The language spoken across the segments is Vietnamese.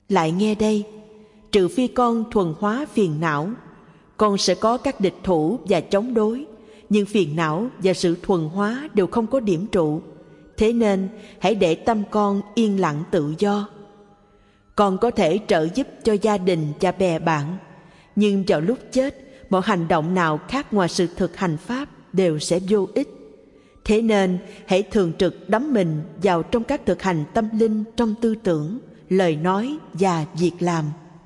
Lại nghe đây, trừ phi con thuần hóa phiền não, con sẽ có các địch thủ và chống đối, nhưng phiền não và sự thuần hóa đều không có điểm trụ. Thế nên hãy để tâm con yên lặng tự do. Con có thể trợ giúp cho gia đình và bè bạn, nhưng vào lúc chết, mọi hành động nào khác ngoài sự thực hành pháp đều sẽ vô ích. Thế nên hãy thường trực đắm mình vào trong các thực hành tâm linh trong tư tưởng, lời nói và việc làm.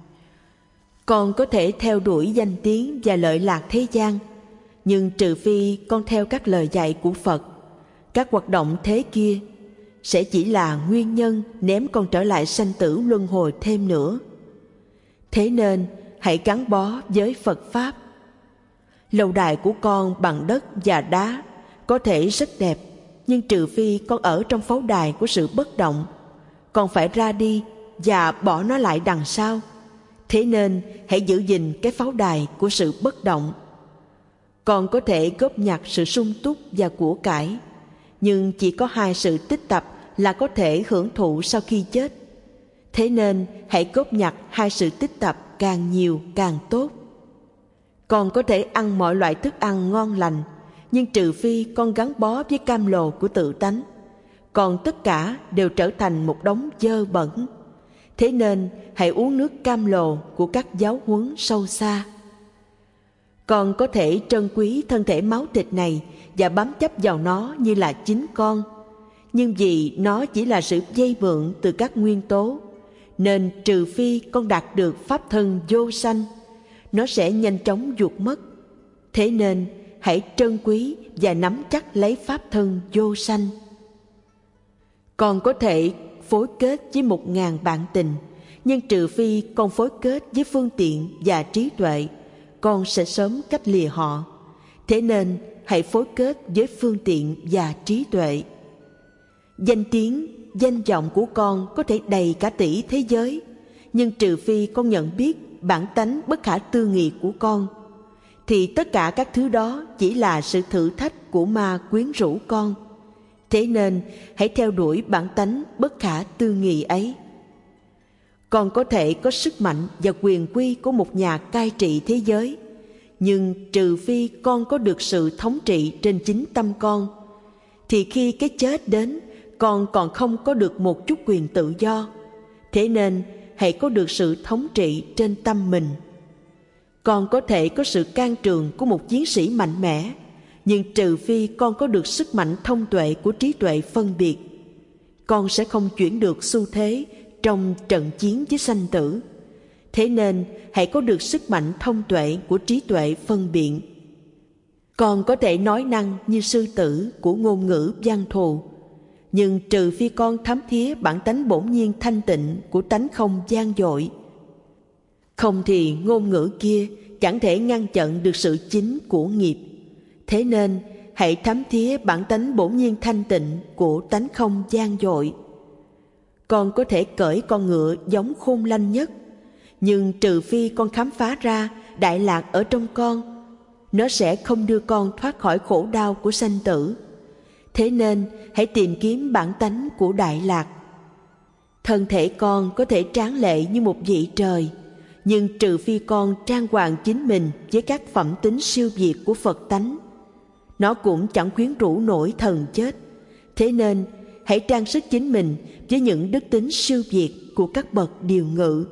Con có thể theo đuổi danh tiếng và lợi lạc thế gian, nhưng trừ phi con theo các lời dạy của Phật, các hoạt động thế kia sẽ chỉ là nguyên nhân ném con trở lại sanh tử luân hồi thêm nữa. Thế nên hãy gắn bó với Phật Pháp. Lâu đài của con bằng đất và đá có thể rất đẹp, nhưng trừ phi con ở trong pháo đài của sự bất động, con phải ra đi và bỏ nó lại đằng sau. Thế nên hãy giữ gìn cái pháo đài của sự bất động. Con có thể góp nhặt sự sung túc và của cải, nhưng chỉ có 2 sự tích tập là có thể hưởng thụ sau khi chết. Thế nên hãy góp nhặt 2 sự tích tập càng nhiều càng tốt. Con có thể ăn mọi loại thức ăn ngon lành, nhưng trừ phi con gắn bó với cam lồ của tự tánh, còn tất cả đều trở thành một đống dơ bẩn. Thế nên hãy uống nước cam lồ của các giáo huấn sâu xa. Con có thể trân quý thân thể máu thịt này và bám chấp vào nó như là chính con, nhưng vì nó chỉ là sự vay mượn từ các nguyên tố, nên trừ phi con đạt được pháp thân vô sanh, nó sẽ nhanh chóng vụt mất. Thế nên hãy trân quý và nắm chắc lấy pháp thân vô sanh. Con có thể phối kết với 1000 bạn tình, nhưng trừ phi con phối kết với phương tiện và trí tuệ, con sẽ sớm cách lìa họ. Thế nên hãy phối kết với phương tiện và trí tuệ. Danh tiếng, danh vọng của con có thể đầy cả tỷ thế giới, nhưng trừ phi con nhận biết bản tánh bất khả tư nghị của con, thì tất cả các thứ đó chỉ là sự thử thách của ma quyến rũ con. Thế nên hãy theo đuổi bản tánh bất khả tư nghị ấy. Con có thể có sức mạnh và quyền quy của một nhà cai trị thế giới, nhưng trừ phi con có được sự thống trị trên chính tâm con, thì khi cái chết đến, con còn không có được một chút quyền tự do. Thế nên hãy có được sự thống trị trên tâm mình. Con có thể có sự can trường của một chiến sĩ mạnh mẽ, nhưng trừ phi con có được sức mạnh thông tuệ của trí tuệ phân biệt, con sẽ không chuyển được xu thế trong trận chiến với sanh tử. Thế nên hãy có được sức mạnh thông tuệ của trí tuệ phân biện. Con có thể nói năng như sư tử của ngôn ngữ văn thù, nhưng trừ phi con thấm thía bản tánh bổn nhiên thanh tịnh của tánh không gian dội, không thì ngôn ngữ kia chẳng thể ngăn chặn được sự chính của nghiệp. Thế nên hãy thấm thía bản tánh bổn nhiên thanh tịnh của tánh không gian dội. Con có thể cởi con ngựa giống khôn lanh nhất, nhưng trừ phi con khám phá ra đại lạc ở trong con, nó sẽ không đưa con thoát khỏi khổ đau của sanh tử. Thế nên hãy tìm kiếm bản tánh của đại lạc. Thân thể con có thể tráng lệ như một vị trời, nhưng trừ phi con trang hoàng chính mình với các phẩm tính siêu việt của Phật tánh, nó cũng chẳng khuyến rũ nổi thần chết. Thế nên hãy trang sức chính mình với những đức tính siêu việt của các bậc điều ngự.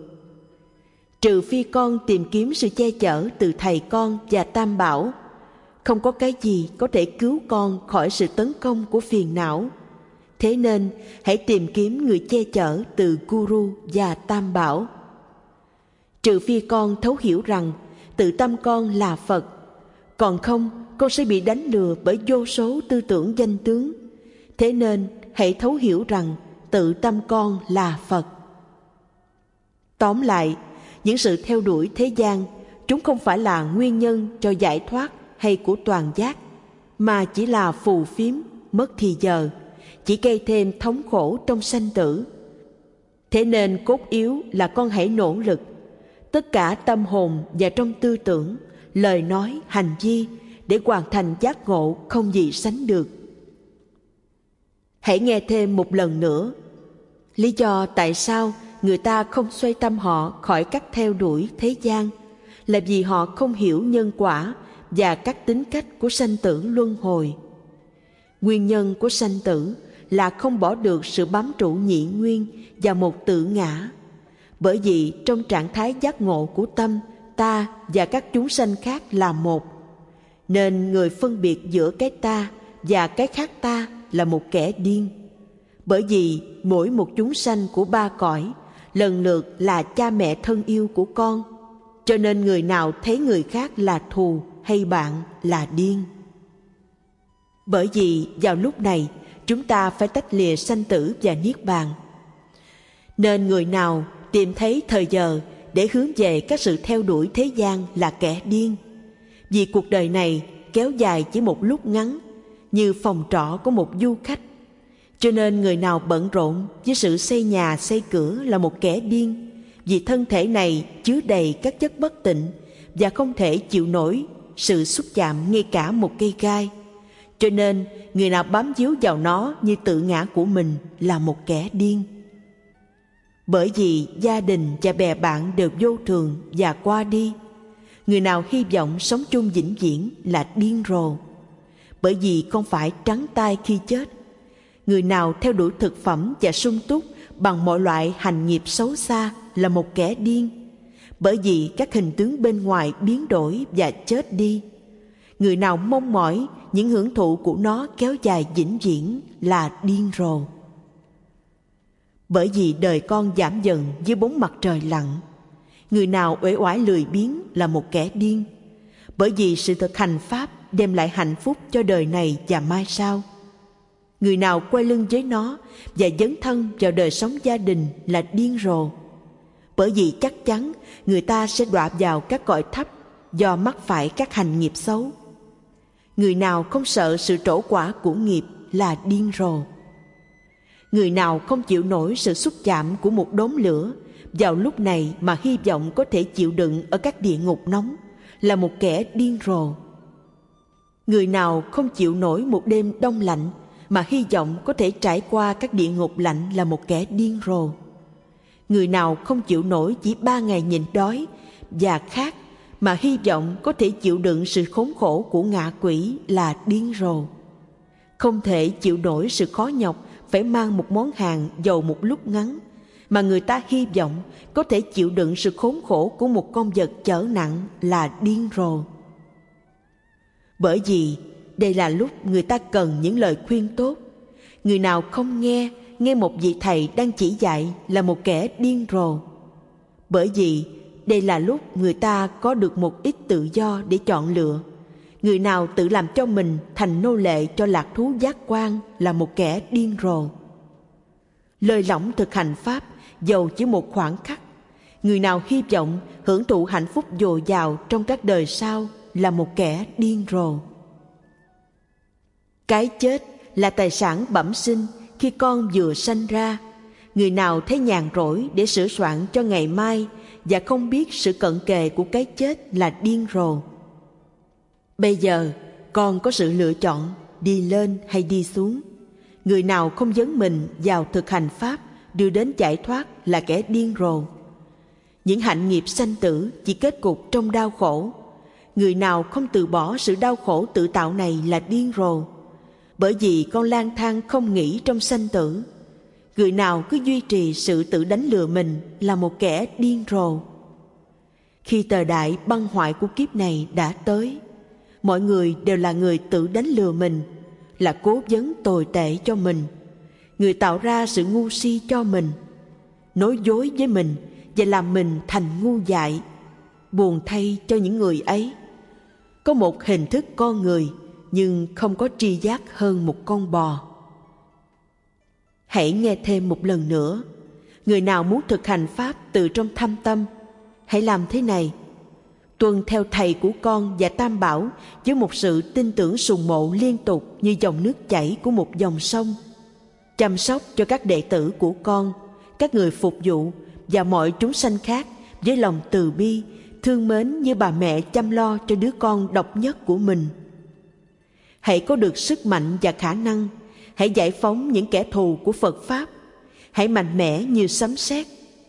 Trừ phi con tìm kiếm sự che chở từ thầy con và Tam Bảo, không có cái gì có thể cứu con khỏi sự tấn công của phiền não. Thế nên hãy tìm kiếm người che chở từ Guru và Tam Bảo. Trừ phi con thấu hiểu rằng tự tâm con là Phật, còn không con sẽ bị đánh lừa bởi vô số tư tưởng danh tướng. Thế nên hãy thấu hiểu rằng tự tâm con là Phật. Tóm lại, những sự theo đuổi thế gian, chúng không phải là nguyên nhân cho giải thoát hay của toàn giác, mà chỉ là phù phiếm, mất thì giờ, chỉ gây thêm thống khổ trong sanh tử. Thế nên cốt yếu là con hãy nỗ lực, tất cả tâm hồn và trong tư tưởng, lời nói, hành vi, để hoàn thành giác ngộ không gì sánh được. Hãy nghe thêm một lần nữa lý do tại sao người ta không xoay tâm họ khỏi các theo đuổi thế gian, là vì họ không hiểu nhân quả và các tính cách của sanh tử luân hồi. Nguyên nhân của sanh tử là không bỏ được sự bám trụ nhị nguyên và một tự ngã. Bởi vì trong trạng thái giác ngộ của tâm, ta và các chúng sanh khác là một, nên người phân biệt giữa cái ta và cái khác ta là một kẻ điên. Bởi vì mỗi một chúng sanh của ba cõi lần lượt là cha mẹ thân yêu của con, cho nên người nào thấy người khác là thù hay bạn là điên. Bởi vì vào lúc này chúng ta phải tách lìa sanh tử và niết bàn, nên người nào tìm thấy thời giờ để hướng về các sự theo đuổi thế gian là kẻ điên. Vì cuộc đời này kéo dài chỉ một lúc ngắn, như phòng trọ của một du khách. Cho nên người nào bận rộn với sự xây nhà xây cửa là một kẻ điên, vì thân thể này chứa đầy các chất bất tịnh và không thể chịu nổi sự xúc chạm ngay cả một cây gai. Cho nên người nào bám víu vào nó như tự ngã của mình là một kẻ điên. Bởi vì gia đình và bè bạn đều vô thường và qua đi, người nào hy vọng sống chung vĩnh viễn là điên rồ. Bởi vì không phải trắng tay khi chết. Người nào theo đuổi thực phẩm và sung túc bằng mọi loại hành nghiệp xấu xa là một kẻ điên. Bởi vì các hình tướng bên ngoài biến đổi và chết đi. Người nào mong mỏi những hưởng thụ của nó kéo dài vĩnh viễn là điên rồ. Bởi vì đời con giảm dần dưới bóng mặt trời lặn, người nào uể oải lười biếng là một kẻ điên. Bởi vì sự thực hành pháp đem lại hạnh phúc cho đời này và mai sau. Người nào quay lưng với nó và dấn thân vào đời sống gia đình là điên rồ. Bởi vì chắc chắn người ta sẽ đọa vào các cõi thấp do mắc phải các hành nghiệp xấu. Người nào không sợ sự trổ quả của nghiệp là điên rồ. Người nào không chịu nổi sự xúc chạm của một đốm lửa vào lúc này mà hy vọng có thể chịu đựng ở các địa ngục nóng là một kẻ điên rồ. Người nào không chịu nổi một đêm đông lạnh mà hy vọng có thể trải qua các địa ngục lạnh là một kẻ điên rồ. Người nào không chịu nổi chỉ 3 ngày nhịn đói và khát mà hy vọng có thể chịu đựng sự khốn khổ của ngạ quỷ là điên rồ. Không thể chịu nổi sự khó nhọc phải mang một món hàng dầu một lúc ngắn, mà người ta hy vọng có thể chịu đựng sự khốn khổ của một con vật chở nặng là điên rồ. Bởi vì đây là lúc người ta cần những lời khuyên tốt. Người nào không nghe một vị thầy đang chỉ dạy là một kẻ điên rồ. Bởi vì đây là lúc người ta có được một ít tự do để chọn lựa. Người nào tự làm cho mình thành nô lệ cho lạc thú giác quan là một kẻ điên rồ. Lơi lỏng thực hành pháp dầu chỉ một khoảng khắc. Người nào hy vọng hưởng thụ hạnh phúc dồi dào trong các đời sau là một kẻ điên rồ. Cái chết là tài sản bẩm sinh khi con vừa sanh ra. Người nào thấy nhàn rỗi để sửa soạn cho ngày mai và không biết sự cận kề của cái chết là điên rồ. Bây giờ con có sự lựa chọn đi lên hay đi xuống. Người nào không dấn mình vào thực hành pháp đưa đến giải thoát là kẻ điên rồ. Những hạnh nghiệp sanh tử chỉ kết cục trong đau khổ. Người nào không từ bỏ sự đau khổ tự tạo này là điên rồ. Bởi vì con lang thang không nghĩ trong sanh tử. Người nào cứ duy trì sự tự đánh lừa mình là một kẻ điên rồ. Khi tờ đại băng hoại của kiếp này đã tới, mọi người đều là người tự đánh lừa mình, là cố vấn tồi tệ cho mình. Người tạo ra sự ngu si cho mình, nói dối với mình và làm mình thành ngu dại. Buồn thay cho những người ấy. Có một hình thức con người nhưng không có tri giác hơn một con bò. Hãy nghe thêm một lần nữa. Người nào muốn thực hành pháp từ trong thâm tâm, hãy làm thế này. Tuân theo thầy của con và Tam Bảo với một sự tin tưởng sùng mộ liên tục như dòng nước chảy của một dòng sông. Chăm sóc cho các đệ tử của con, các người phục vụ và mọi chúng sanh khác với lòng từ bi, thương mến như bà mẹ chăm lo cho đứa con độc nhất của mình. Hãy có được sức mạnh và khả năng. Hãy giải phóng những kẻ thù của Phật Pháp. Hãy mạnh mẽ như sấm sét.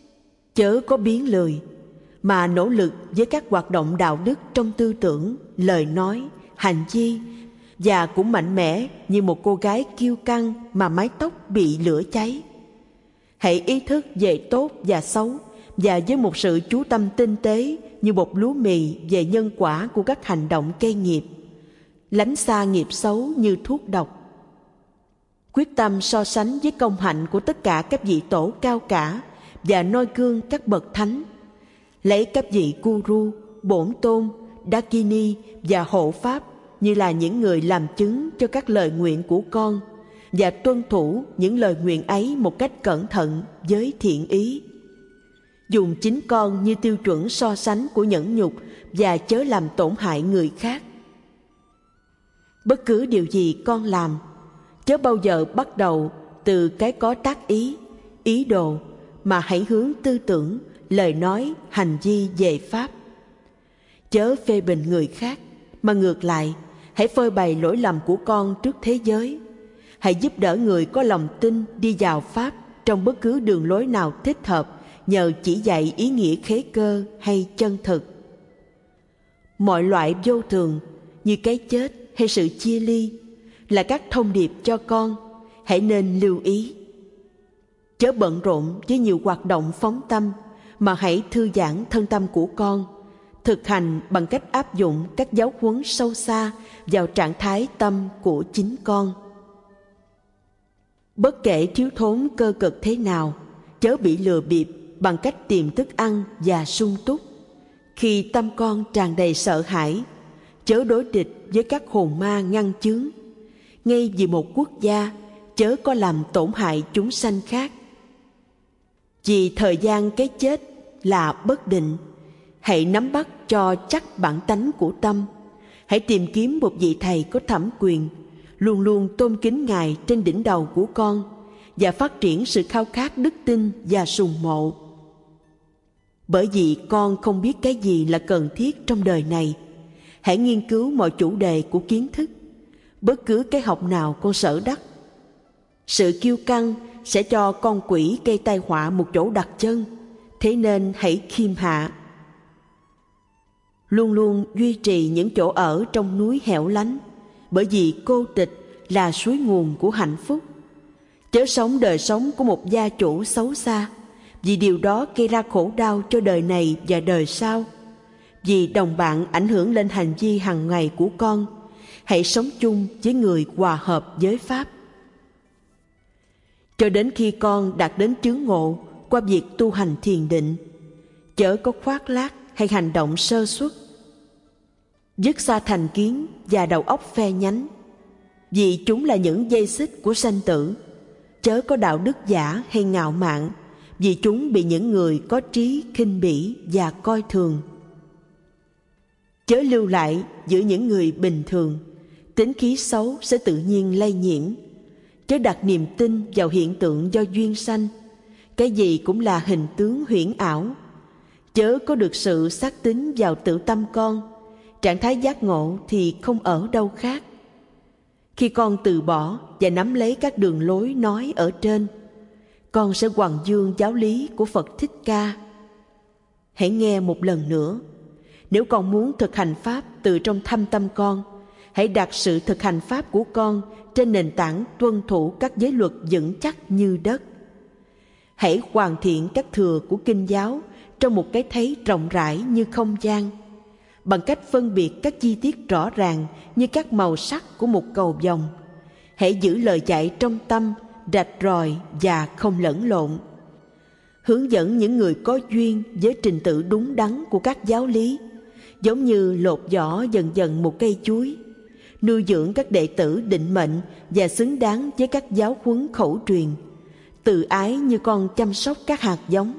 Chớ có biếng lười, mà nỗ lực với các hoạt động đạo đức trong tư tưởng, lời nói, hành vi, và cũng mạnh mẽ như một cô gái kiêu căng mà mái tóc bị lửa cháy. Hãy ý thức về tốt và xấu, và với một sự chú tâm tinh tế như bột lúa mì về nhân quả của các hành động cây nghiệp, lánh xa nghiệp xấu như thuốc độc. Quyết tâm so sánh với công hạnh của tất cả các vị tổ cao cả và noi gương các bậc thánh, lấy các vị guru, bổn tôn, dakini và hộ pháp như là những người làm chứng cho các lời nguyện của con, và tuân thủ những lời nguyện ấy một cách cẩn thận với thiện ý. Dùng chính con như tiêu chuẩn so sánh của nhẫn nhục và chớ làm tổn hại người khác. Bất cứ điều gì con làm, chớ bao giờ bắt đầu từ cái có tác ý, ý đồ, mà hãy hướng tư tưởng, lời nói, hành vi về Pháp. Chớ phê bình người khác, mà ngược lại, hãy phơi bày lỗi lầm của con trước thế giới. Hãy giúp đỡ người có lòng tin đi vào Pháp trong bất cứ đường lối nào thích hợp, nhờ chỉ dạy ý nghĩa khế cơ hay chân thực. Mọi loại vô thường như cái chết hay sự chia ly là các thông điệp cho con, hãy nên lưu ý. Chớ bận rộn với nhiều hoạt động phóng tâm, mà hãy thư giãn thân tâm của con, thực hành bằng cách áp dụng các giáo huấn sâu xa vào trạng thái tâm của chính con. Bất kể thiếu thốn cơ cực thế nào, chớ bị lừa bịp bằng cách tìm thức ăn và sung túc. Khi tâm con tràn đầy sợ hãi, chớ đối địch với các hồn ma ngăn chướng. Ngay vì một quốc gia, chớ có làm tổn hại chúng sanh khác. Vì thời gian cái chết là bất định, hãy nắm bắt cho chắc bản tánh của tâm. Hãy tìm kiếm một vị thầy có thẩm quyền, luôn luôn tôn kính Ngài trên đỉnh đầu của con, và phát triển sự khao khát đức tin và sùng mộ. Bởi vì con không biết cái gì là cần thiết trong đời này, hãy nghiên cứu mọi chủ đề của kiến thức, bất cứ cái học nào con sở đắc. Sự kiêu căng sẽ cho con quỷ gây tai họa một chỗ đặt chân, thế nên hãy khiêm hạ. Luôn luôn duy trì những chỗ ở trong núi hẻo lánh, bởi vì cô tịch là suối nguồn của hạnh phúc. Chớ sống đời sống của một gia chủ xấu xa, vì điều đó gây ra khổ đau cho đời này và đời sau. Vì đồng bạn ảnh hưởng lên hành vi hàng ngày của con, hãy sống chung với người hòa hợp với Pháp. Cho đến khi con đạt đến chứng ngộ qua việc tu hành thiền định, chớ có khoác lác hay hành động sơ suất. Dứt xa thành kiến và đầu óc phe nhánh, vì chúng là những dây xích của sanh tử. Chớ có đạo đức giả hay ngạo mạn, vì chúng bị những người có trí khinh bỉ và coi thường. Chớ lưu lại giữa những người bình thường, tính khí xấu sẽ tự nhiên lây nhiễm. Chớ đặt niềm tin vào hiện tượng do duyên sanh, cái gì cũng là hình tướng huyễn ảo. Chớ có được sự xác tín vào tự tâm con, trạng thái giác ngộ thì không ở đâu khác. Khi con từ bỏ và nắm lấy các đường lối nói ở trên, con sẽ hoằng dương giáo lý của Phật Thích Ca. Hãy nghe một lần nữa. Nếu con muốn thực hành Pháp từ trong thâm tâm con, hãy đặt sự thực hành Pháp của con trên nền tảng tuân thủ các giới luật vững chắc như đất. Hãy hoàn thiện các thừa của kinh giáo trong một cái thấy rộng rãi như không gian, bằng cách phân biệt các chi tiết rõ ràng như các màu sắc của một cầu vồng. Hãy giữ lời dạy trong tâm, rạch ròi và không lẫn lộn. Hướng dẫn những người có duyên với trình tự đúng đắn của các giáo lý, giống như lột vỏ dần dần một cây chuối, nuôi dưỡng các đệ tử định mệnh và xứng đáng với các giáo huấn khẩu truyền, từ ái như con chăm sóc các hạt giống.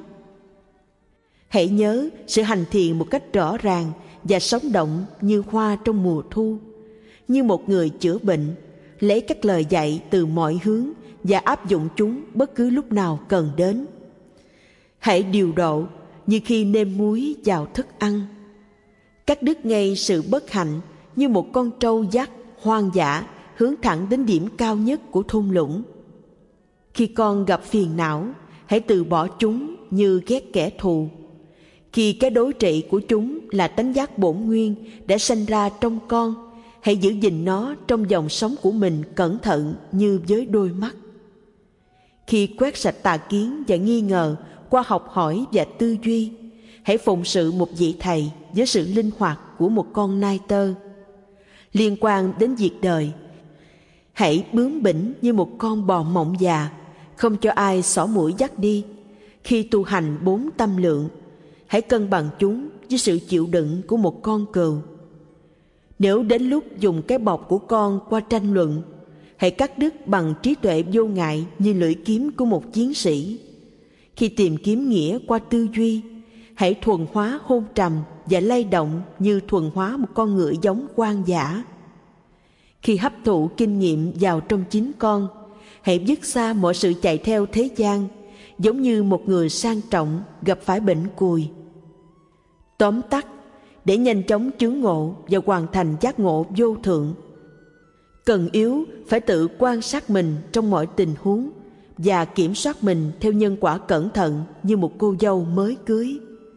Hãy nhớ sự hành thiền một cách rõ ràng và sống động như hoa trong mùa thu, như một người chữa bệnh, lấy các lời dạy từ mọi hướng và áp dụng chúng bất cứ lúc nào cần đến. Hãy điều độ như khi nêm muối vào thức ăn. Cắt đứt ngay sự bất hạnh như một con trâu dắt hoang dã hướng thẳng đến điểm cao nhất của thung lũng. Khi con gặp phiền não, hãy từ bỏ chúng như ghét kẻ thù. Khi cái đối trị của chúng là tánh giác bổn nguyên đã sanh ra trong con, hãy giữ gìn nó trong dòng sống của mình cẩn thận như với đôi mắt. Khi quét sạch tà kiến và nghi ngờ qua học hỏi và tư duy, hãy phụng sự một vị thầy với sự linh hoạt của một con nai tơ. Liên quan đến việc đời, hãy bướng bỉnh như một con bò mộng già, không cho ai xỏ mũi dắt đi. Khi tu hành 4 tâm lượng, hãy cân bằng chúng với sự chịu đựng của một con cừu. Nếu đến lúc dùng cái bọc của con qua tranh luận, hãy cắt đứt bằng trí tuệ vô ngại như lưỡi kiếm của một chiến sĩ. Khi tìm kiếm nghĩa qua tư duy, hãy thuần hóa hôn trầm và lay động như thuần hóa một con ngựa giống hoang dã. Khi hấp thụ kinh nghiệm vào trong chính con, hãy dứt xa mọi sự chạy theo thế gian, giống như một người sang trọng gặp phải bệnh cùi. Tóm tắt, để nhanh chóng chứng ngộ và hoàn thành giác ngộ vô thượng, cần yếu phải tự quan sát mình trong mọi tình huống và kiểm soát mình theo nhân quả cẩn thận như một cô dâu mới cưới.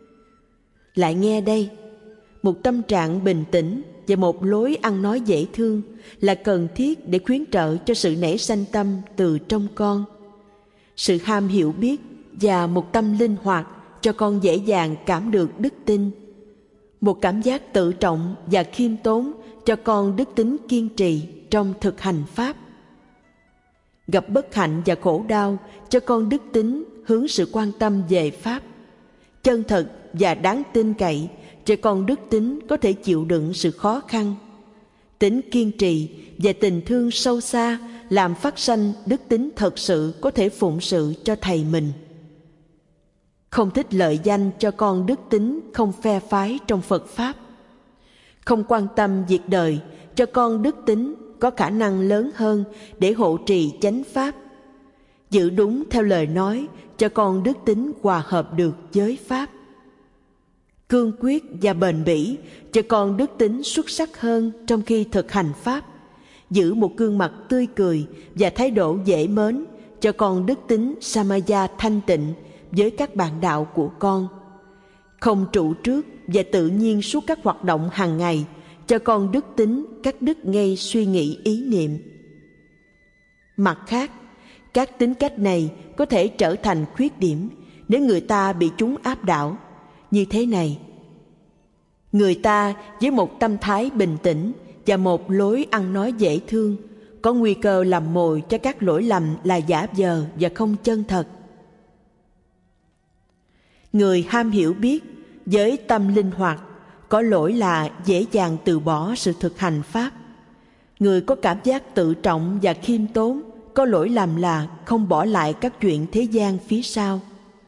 Lại nghe đây, một tâm trạng bình tĩnh và một lối ăn nói dễ thương là cần thiết để khuyến trợ cho sự nảy sanh tâm từ trong con. Sự ham hiểu biết và một tâm linh hoạt cho con dễ dàng cảm được đức tin. Một cảm giác tự trọng và khiêm tốn cho con đức tính kiên trì trong thực hành Pháp. Gặp bất hạnh và khổ đau cho con đức tính hướng sự quan tâm về Pháp. Chân thật và đáng tin cậy cho con đức tính có thể chịu đựng sự khó khăn. Tính kiên trì và tình thương sâu xa làm phát sanh đức tính thật sự có thể phụng sự cho thầy mình. Không thích lợi danh cho con đức tính không phe phái trong Phật Pháp. Không quan tâm việc đời cho con đức tính có khả năng lớn hơn để hộ trì chánh Pháp. Giữ đúng theo lời nói cho con đức tính hòa hợp được với Pháp. Cương quyết và bền bỉ cho con đức tính xuất sắc hơn trong khi thực hành Pháp. Giữ một gương mặt tươi cười và thái độ dễ mến cho con đức tính Samaya thanh tịnh với các bạn đạo của con. Không trụ trước và tự nhiên suốt các hoạt động hàng ngày cho con đức tính các đức ngay suy nghĩ ý niệm. Mặt khác, các tính cách này có thể trở thành khuyết điểm nếu người ta bị chúng áp đảo. Như thế này, người ta với một tâm thái bình tĩnh và một lối ăn nói dễ thương có nguy cơ làm mồi cho các lỗi lầm là giả vờ và không chân thật. Người ham hiểu biết với tâm linh hoạt có lỗi là dễ dàng từ bỏ sự thực hành Pháp. Người có cảm giác tự trọng và khiêm tốn có lỗi lầm là không bỏ lại các chuyện thế gian phía sau.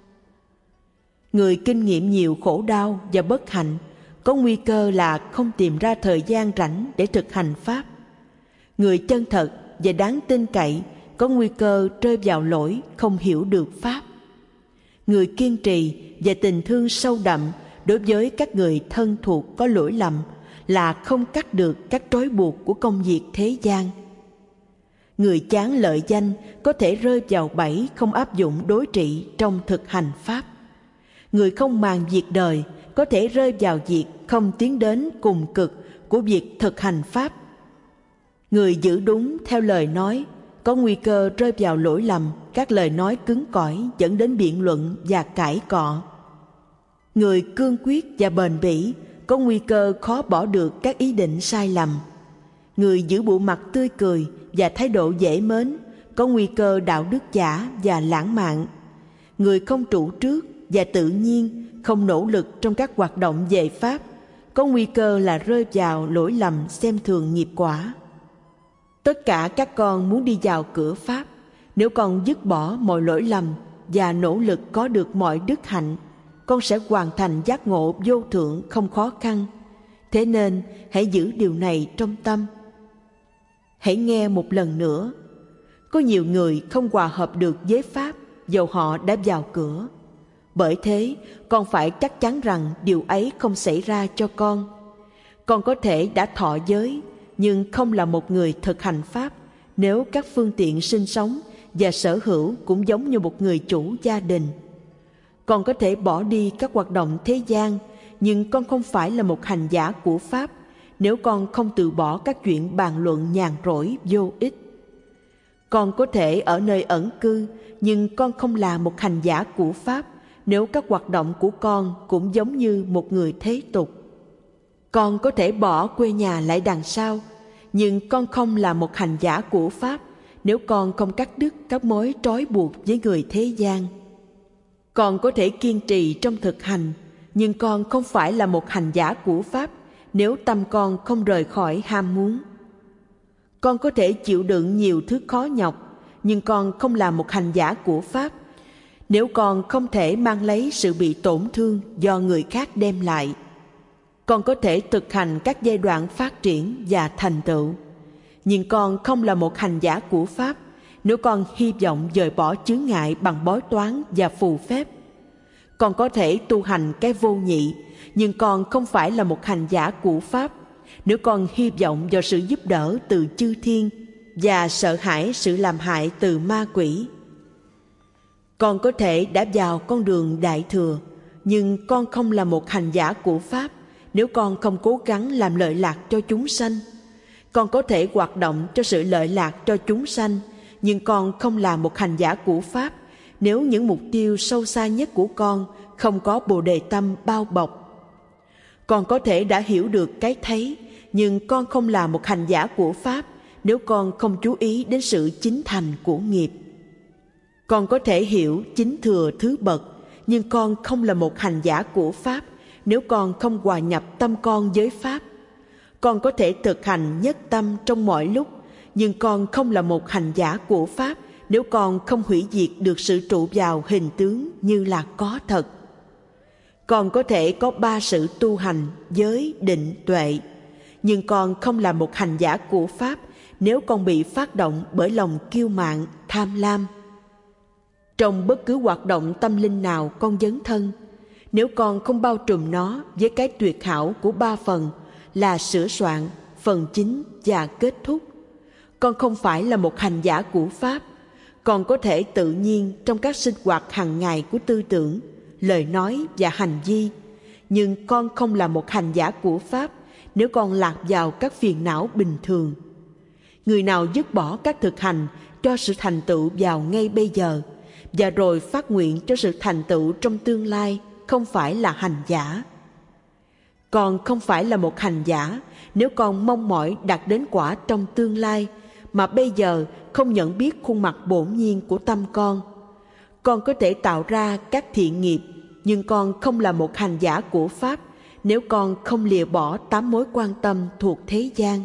Người kinh nghiệm nhiều khổ đau và bất hạnh có nguy cơ là không tìm ra thời gian rảnh để thực hành Pháp. Người chân thật và đáng tin cậy có nguy cơ rơi vào lỗi không hiểu được Pháp. Người kiên trì và tình thương sâu đậm đối với các người thân thuộc có lỗi lầm là không cắt được các trói buộc của công việc thế gian. Người chán lợi danh có thể rơi vào bẫy không áp dụng đối trị trong thực hành Pháp. Người không màng việc đời có thể rơi vào việc không tiến đến cùng cực của việc thực hành Pháp. Người giữ đúng theo lời nói có nguy cơ rơi vào lỗi lầm các lời nói cứng cỏi dẫn đến biện luận và cãi cọ. Người cương quyết và bền bỉ có nguy cơ khó bỏ được các ý định sai lầm. Người giữ bộ mặt tươi cười và thái độ dễ mến có nguy cơ đạo đức giả và lãng mạn. Người không trụ trước và tự nhiên không nỗ lực trong các hoạt động về Pháp có nguy cơ là rơi vào lỗi lầm xem thường nghiệp quả. Tất cả các con muốn đi vào cửa Pháp, nếu con dứt bỏ mọi lỗi lầm và nỗ lực có được mọi đức hạnh, con sẽ hoàn thành giác ngộ vô thượng không khó khăn. Thế nên hãy giữ điều này trong tâm. Hãy nghe một lần nữa. Có nhiều người không hòa hợp được với Pháp dầu họ đã vào cửa. Bởi thế, con phải chắc chắn rằng điều ấy không xảy ra cho con. Con có thể đã thọ giới, nhưng không là một người thực hành Pháp nếu các phương tiện sinh sống và sở hữu cũng giống như một người chủ gia đình. Con có thể bỏ đi các hoạt động thế gian, nhưng con không phải là một hành giả của Pháp nếu con không từ bỏ các chuyện bàn luận nhàn rỗi vô ích. Con có thể ở nơi ẩn cư, nhưng con không là một hành giả của Pháp nếu các hoạt động của con cũng giống như một người thế tục. Con có thể bỏ quê nhà lại đằng sau, nhưng con không là một hành giả của Pháp nếu con không cắt đứt các mối trói buộc với người thế gian. Con có thể kiên trì trong thực hành, nhưng con không phải là một hành giả của Pháp nếu tâm con không rời khỏi ham muốn. Con có thể chịu đựng nhiều thứ khó nhọc, nhưng con không là một hành giả của Pháp nếu con không thể mang lấy sự bị tổn thương do người khác đem lại. Con có thể thực hành các giai đoạn phát triển và thành tựu, nhưng con không là một hành giả của Pháp nếu con hy vọng dời bỏ chướng ngại bằng bói toán và phù phép. Con có thể tu hành cái vô nhị, nhưng con không phải là một hành giả của Pháp nếu con hy vọng vào sự giúp đỡ từ chư thiên và sợ hãi sự làm hại từ ma quỷ. Con có thể đã vào con đường đại thừa, nhưng con không là một hành giả của Pháp nếu con không cố gắng làm lợi lạc cho chúng sanh. Con có thể hoạt động cho sự lợi lạc cho chúng sanh, nhưng con không là một hành giả của Pháp nếu những mục tiêu sâu xa nhất của con không có bồ đề tâm bao bọc. Con có thể đã hiểu được cái thấy, nhưng con không là một hành giả của Pháp nếu con không chú ý đến sự chính thành của nghiệp. Con có thể hiểu chính thừa thứ bậc, nhưng con không là một hành giả của Pháp nếu con không hòa nhập tâm con với Pháp. Con có thể thực hành nhất tâm trong mọi lúc, nhưng con không là một hành giả của Pháp nếu con không hủy diệt được sự trụ vào hình tướng như là có thật. Con có thể có 3 sự tu hành giới, định, tuệ, nhưng con không là một hành giả của Pháp nếu con bị phát động bởi lòng kiêu mạn, tham lam. Trong bất cứ hoạt động tâm linh nào con dấn thân, nếu con không bao trùm nó với cái tuyệt hảo của 3 phần là sửa soạn, phần chính và kết thúc, con không phải là một hành giả của Pháp. Con có thể tự nhiên trong các sinh hoạt hàng ngày của tư tưởng, lời nói và hành vi, nhưng con không là một hành giả của Pháp nếu con lạc vào các phiền não bình thường. Người nào dứt bỏ các thực hành cho sự thành tựu vào ngay bây giờ và rồi phát nguyện cho sự thành tựu trong tương lai không phải là hành giả. Con không phải là một hành giả nếu con mong mỏi đạt đến quả trong tương lai mà bây giờ không nhận biết khuôn mặt bổn nhiên của tâm con. Con có thể tạo ra các thiện nghiệp, nhưng con không là một hành giả của Pháp nếu con không lìa bỏ 8 mối quan tâm thuộc thế gian.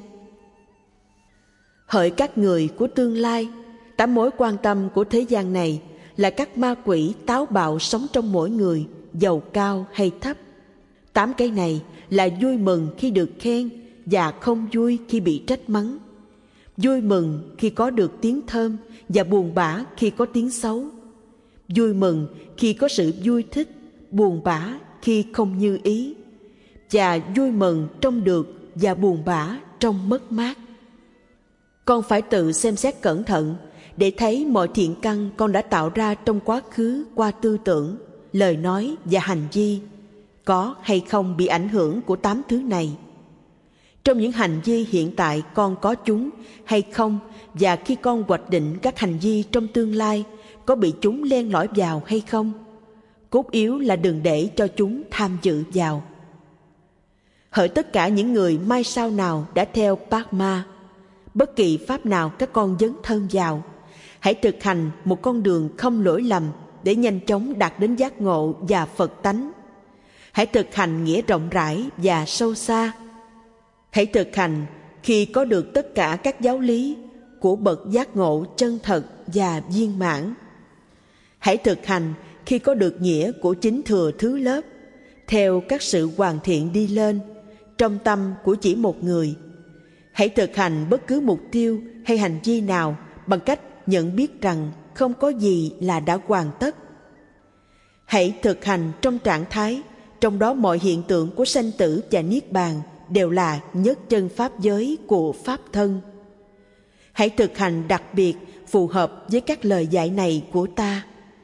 Hỡi các người của tương lai, 8 mối quan tâm của thế gian này là các ma quỷ táo bạo sống trong mỗi người, giàu cao hay thấp. 8 cái này là vui mừng khi được khen và không vui khi bị trách mắng. Vui mừng khi có được tiếng thơm và buồn bã khi có tiếng xấu. Vui mừng khi có sự vui thích, buồn bã khi không như ý. Và vui mừng trong được và buồn bã trong mất mát. Con phải tự xem xét cẩn thận để thấy mọi thiện căn con đã tạo ra trong quá khứ qua tư tưởng, lời nói và hành vi có hay không bị ảnh hưởng của 8 thứ này. Trong những hành vi hiện tại con có chúng hay không, và khi con hoạch định các hành vi trong tương lai có bị chúng len lỏi vào hay không. Cốt yếu là đừng để cho chúng tham dự vào. Hỡi tất cả những người mai sau nào đã theo Padma, bất kỳ pháp nào các con dấn thân vào, hãy thực hành một con đường không lỗi lầm để nhanh chóng đạt đến giác ngộ và Phật tánh. Hãy thực hành nghĩa rộng rãi và sâu xa. Hãy thực hành khi có được tất cả các giáo lý của bậc giác ngộ chân thật và viên mãn. Hãy thực hành khi có được nghĩa của chính thừa thứ lớp, theo các sự hoàn thiện đi lên, trong tâm của chỉ một người. Hãy thực hành bất cứ mục tiêu hay hành vi nào bằng cách nhận biết rằng không có gì là đã hoàn tất. Hãy thực hành trong trạng thái, trong đó mọi hiện tượng của sanh tử và niết bàn đều là nhất chân pháp giới của pháp thân. Hãy thực hành đặc biệt phù hợp với các lời dạy này của ta.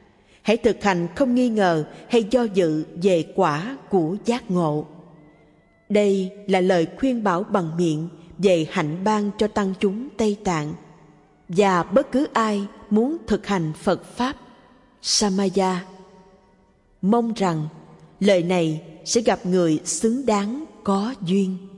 Hãy thực hành không nghi ngờ hay do dự về quả của giác ngộ. Đây là lời khuyên bảo bằng miệng về hạnh ban cho tăng chúng Tây Tạng và bất cứ ai muốn thực hành Phật Pháp Samaya. Mong rằng lời này sẽ gặp người xứng đáng có duyên.